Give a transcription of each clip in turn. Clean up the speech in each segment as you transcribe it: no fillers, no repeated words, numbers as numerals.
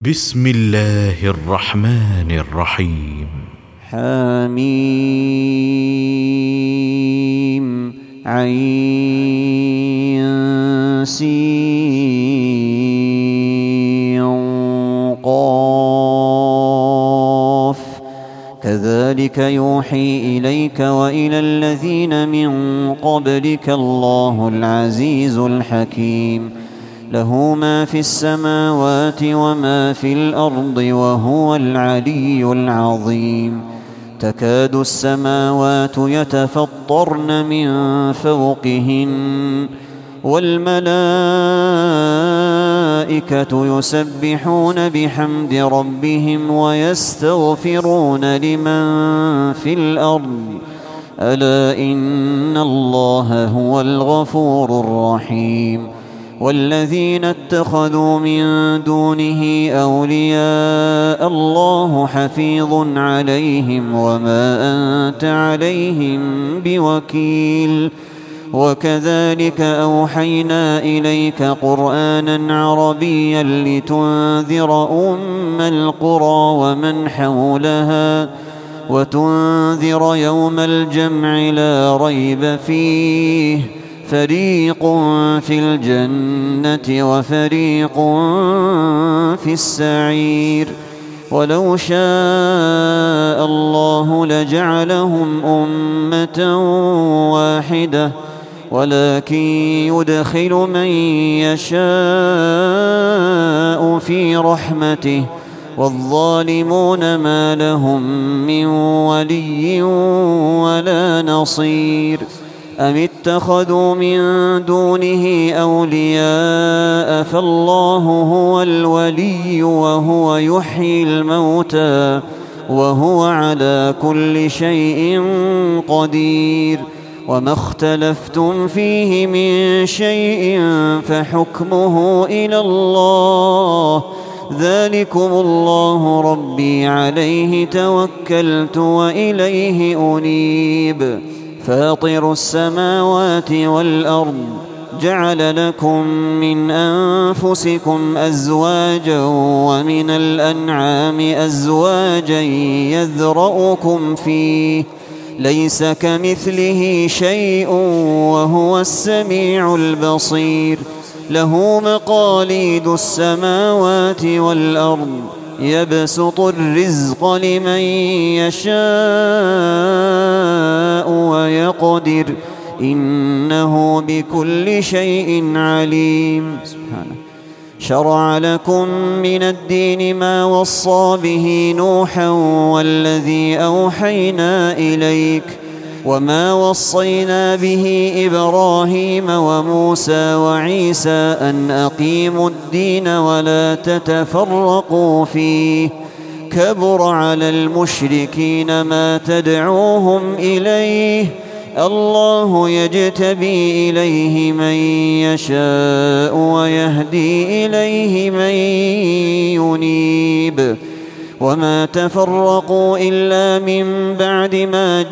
بسم الله الرحمن الرحيم. حميم عين سين قاف كذلك يوحي إليك وإلى الذين من قبلك الله العزيز الحكيم له ما في السماوات وما في الأرض وهو العلي العظيم تكاد السماوات يتفطرن من فوقهن والملائكة يسبحون بحمد ربهم ويستغفرون لمن في الأرض ألا إن الله هو الغفور الرحيم والذين اتخذوا من دونه أولياء الله حفيظ عليهم وما أنت عليهم بوكيل وكذلك أوحينا إليك قرآنا عربيا لتنذر أم القرى ومن حولها وتنذر يوم الجمع لا ريب فيه فريق في الجنة وفريق في السعير ولو شاء الله لجعلهم أمة واحدة ولكن يدخل من يشاء في رحمته والظالمون ما لهم من ولي ولا نصير أم اتخذوا من دونه أولياء فالله هو الولي وهو يحيي الموتى وهو على كل شيء قدير وما اختلفتم فيه من شيء فحكمه إلى الله ذلكم الله ربي عليه توكلت وإليه أنيب فاطر السماوات والأرض جعل لكم من أنفسكم أزواجا ومن الأنعام أزواجا يذرؤكم فيه ليس كمثله شيء وهو السميع البصير له مقاليد السماوات والأرض يبسط الرزق لمن يشاء ويقدر إنه بكل شيء عليم سبحانه شرع لكم من الدين ما وصى به نوحا والذي أوحينا إليك وما وصينا به إبراهيم وموسى وعيسى أن أقيموا الدين ولا تتفرقوا فيه كبر على المشركين ما تدعوهم إليه الله يجتبي إليه من يشاء ويهدي إليه من ينيب وما تفرقوا إلا من بعد ما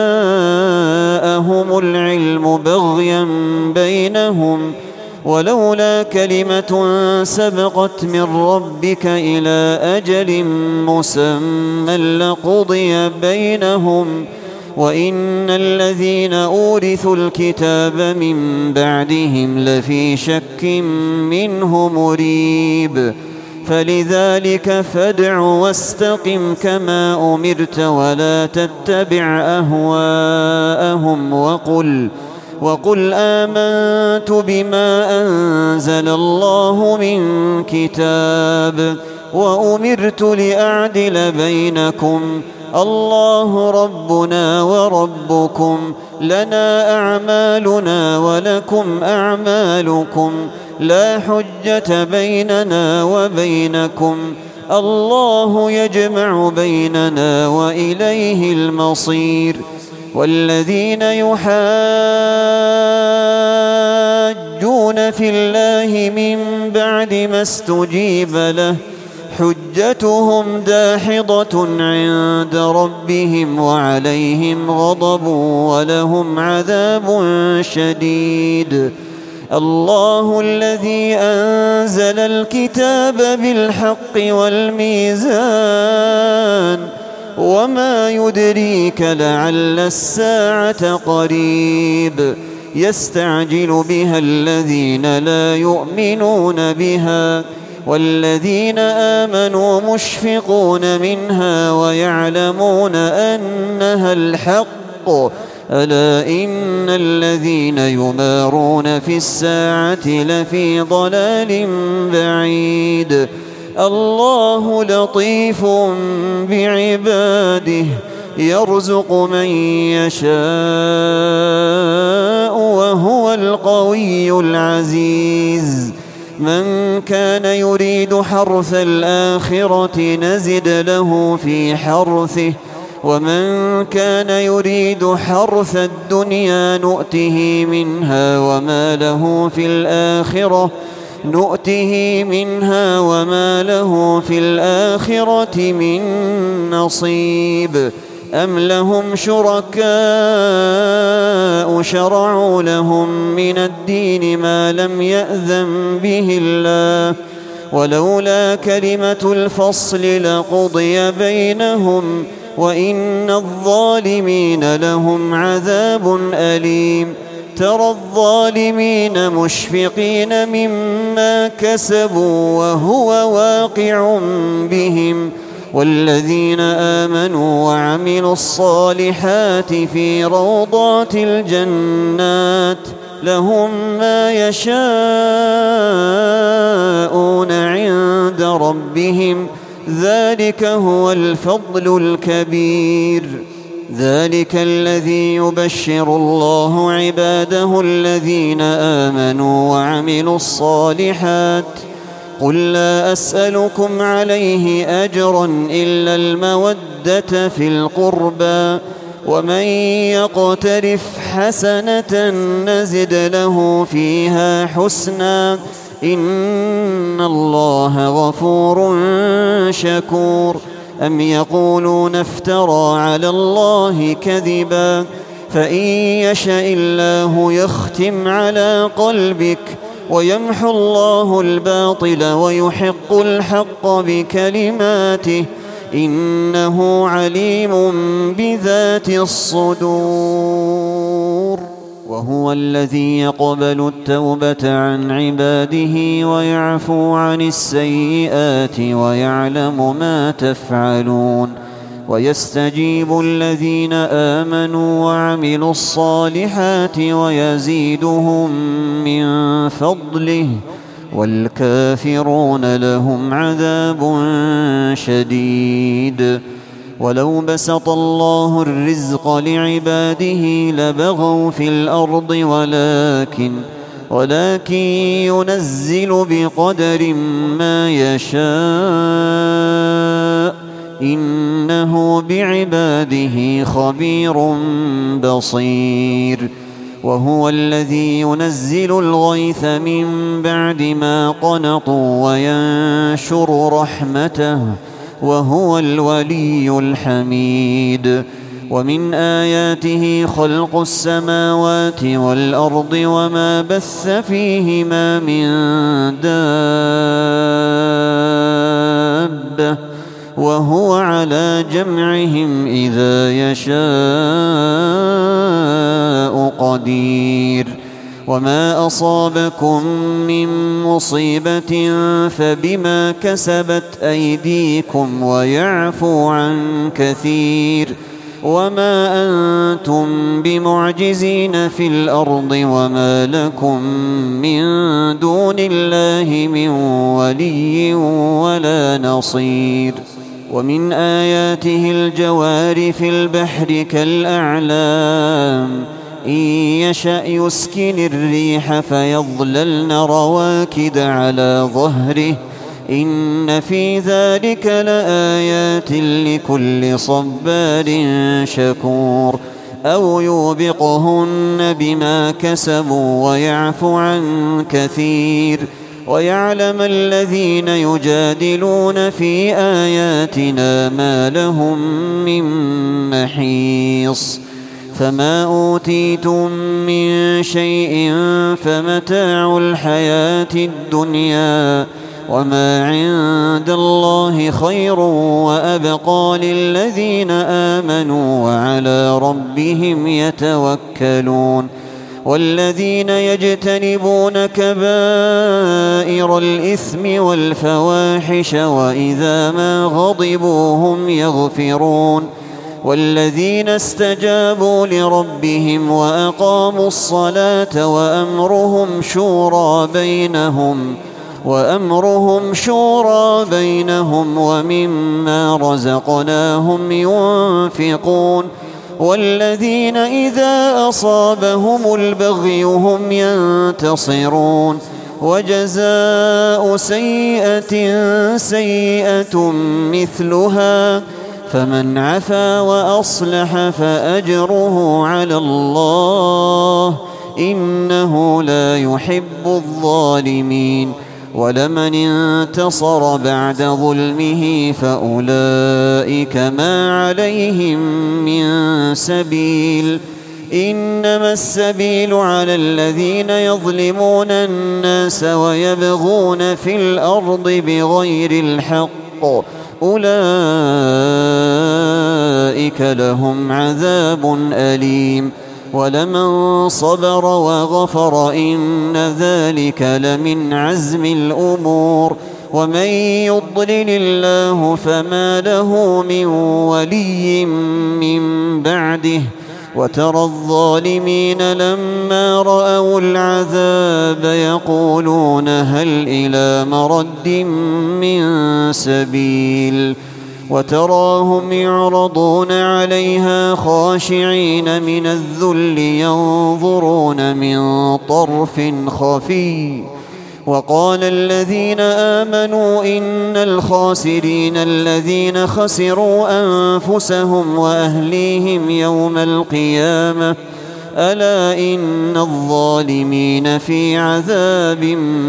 جاءهم العلم بغيا بينهم ولولا كلمة سبقت من ربك إلى أجل مسمى لقضي بينهم وإن الذين أورثوا الكتاب من بعدهم لفي شك منه مريب فلذلك فادع واستقم كما أمرت ولا تتبع أهواءهم وقل آمنت بما أنزل الله من كتاب وأمرت لأعدل بينكم الله ربنا وربكم لنا أعمالنا ولكم أعمالكم لا حجة بيننا وبينكم الله يجمع بيننا وإليه المصير والذين يحاجون في الله من بعد ما استجيب له حجتهم داحضة عند ربهم وعليهم غضب ولهم عذاب شديد الله الذي أنزل الكتاب بالحق والميزان وما يدريك لعل الساعة قريب يستعجل بها الذين لا يؤمنون بها والذين آمنوا مشفقون منها ويعلمون أنها الحق ألا إن الذين يمارون في الساعة لفي ضلال بعيد الله لطيف بعباده يرزق من يشاء وهو القوي العزيز من كان يريد حرث الآخرة نزد له في حرثه ومن كان يريد حرث الدنيا نؤته منها وما له في الآخرة من نصيب أم لهم شركاء شرعوا لهم من الدين ما لم يأذن به الله ولولا كلمة الفصل لقضي بينهم وإن الظالمين لهم عذاب أليم ترى الظالمين مشفقين مما كسبوا وهو واقع بهم والذين آمنوا وعملوا الصالحات في روضات الجنات لهم ما يشاءون عند ربهم ذلك هو الفضل الكبير ذلك الذي يبشر الله عباده الذين آمنوا وعملوا الصالحات قل لا أسألكم عليه أجرا إلا المودة في القربى ومن يقترف حسنة نزد له فيها حسنا إن الله غفور شكور أم يقولون افترى على الله كذبا فإن يشأ الله يختم على قلبك ويمحو الله الباطل ويحق الحق بكلماته إنه عليم بذات الصدور وهو الذي يقبل التوبة عن عباده ويعفو عن السيئات ويعلم ما تفعلون ويستجيب الذين آمنوا وعملوا الصالحات ويزيدهم من فضله والكافرون لهم عذاب شديد ولو بسط الله الرزق لعباده لبغوا في الأرض ولكن ينزل بقدر ما يشاء إنه بعباده خبير بصير وهو الذي ينزل الغيث من بعد ما قنطوا وينشر رحمته وهو الولي الحميد ومن آياته خلق السماوات والأرض وما بث فيهما من دابة وهو على جمعهم إذا يشاء قدير وما أصابكم من مصيبة فبما كسبت أيديكم ويعفو عن كثير وما أنتم بمعجزين في الأرض وما لكم من دون الله من ولي ولا نصير ومن آياته الجوار في البحر كالأعلام إن يشأ يسكن الريح فيظللن رواكد على ظهره إن في ذلك لآيات لكل صبار شكور أو يوبقهن بما كسبوا ويعفو عن كثير ويعلم الذين يجادلون في آياتنا ما لهم من محيص فما أوتيتم من شيء فمتاع الحياة الدنيا وما عند الله خير وأبقى للذين آمنوا وعلى ربهم يتوكلون والذين يجتنبون كبائر الإثم والفواحش وإذا ما غضبوا هم يغفرون والذين استجابوا لربهم وأقاموا الصلاة وأمرهم شورى بينهم ومما رزقناهم ينفقون والذين إذا أصابهم البغي هم ينتصرون وجزاء سيئة سيئة مثلها فمن عفا وأصلح فأجره على الله إنه لا يحب الظالمين ولمن انتصر بعد ظلمه فأولئك ما عليهم من سبيل إنما السبيل على الذين يظلمون الناس ويبغون في الأرض بغير الحق أولئك لهم عذاب أليم ولمن صبر وغفر إن ذلك لمن عزم الأمور ومن يضلل الله فما له من ولي من بعده وترى الظالمين لما رأوا العذاب يقولون هل إلى مرد من سبيل وتراهم يعرضون عليها خاشعين من الذل ينظرون من طرف خفي وقال الذين آمنوا إن الخاسرين الذين خسروا أنفسهم وأهليهم يوم القيامة ألا إن الظالمين في عذاب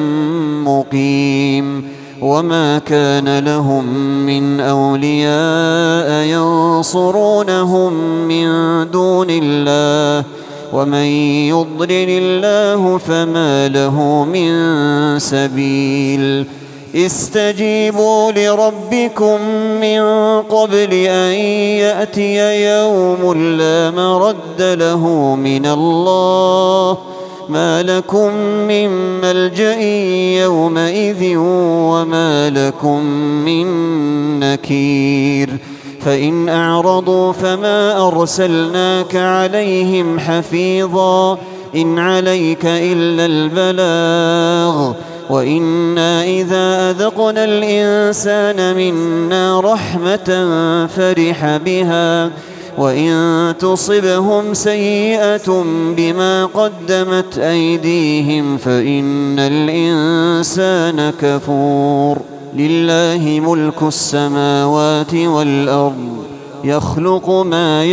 مقيم وما كان لهم من أولياء ينصرونهم من دون الله ومن يضلل الله فما له من سبيل استجيبوا لربكم من قبل أن يأتي يوم لا مرد له من الله ما لكم من ملجأ يومئذ وما لكم من نكير فإن أعرضوا فما أرسلناك عليهم حفيظا إن عليك إلا البلاغ وإنا إذا أذقنا الإنسان منا رحمة فرح بها وإن تصبهم سيئة بما قدمت أيديهم فإن الإنسان كفور لله ملك السماوات والأرض يخلق ما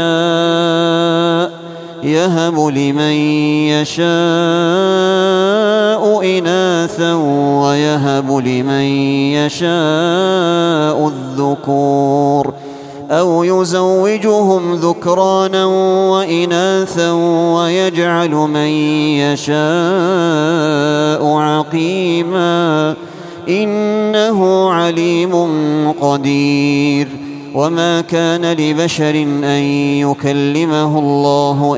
يشاء يهب لمن يشاء إناثا ويهب لمن يشاء الذكور أو يزوجهم ذكرانا وإناثا ويجعل من يشاء عقيما إنه عليم قدير وما كان لبشر أن يكلمه الله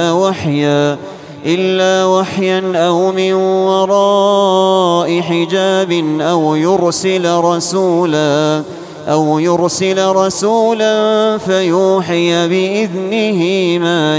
إلا وحيا أو من وراء حجاب أو يرسل رسولا فيوحي بإذنه ما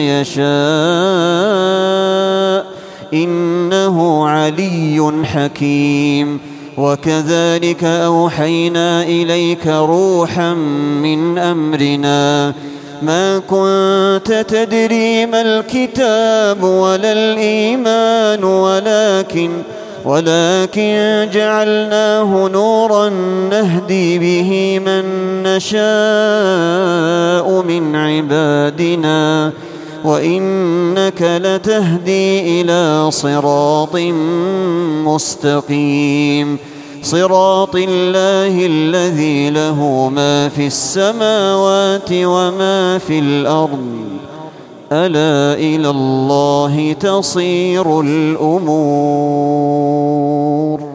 يشاء إنه علي حكيم وكذلك أوحينا إليك روحا من أمرنا ما كنت تدري ما الكتاب ولا الإيمان ولكن جعلناه نورا نهدي به من نشاء من عبادنا وإنك لتهدي إلى صراط مستقيم صراط الله الذي له ما في السماوات وما في الأرض ألا إلى الله تصير الأمور.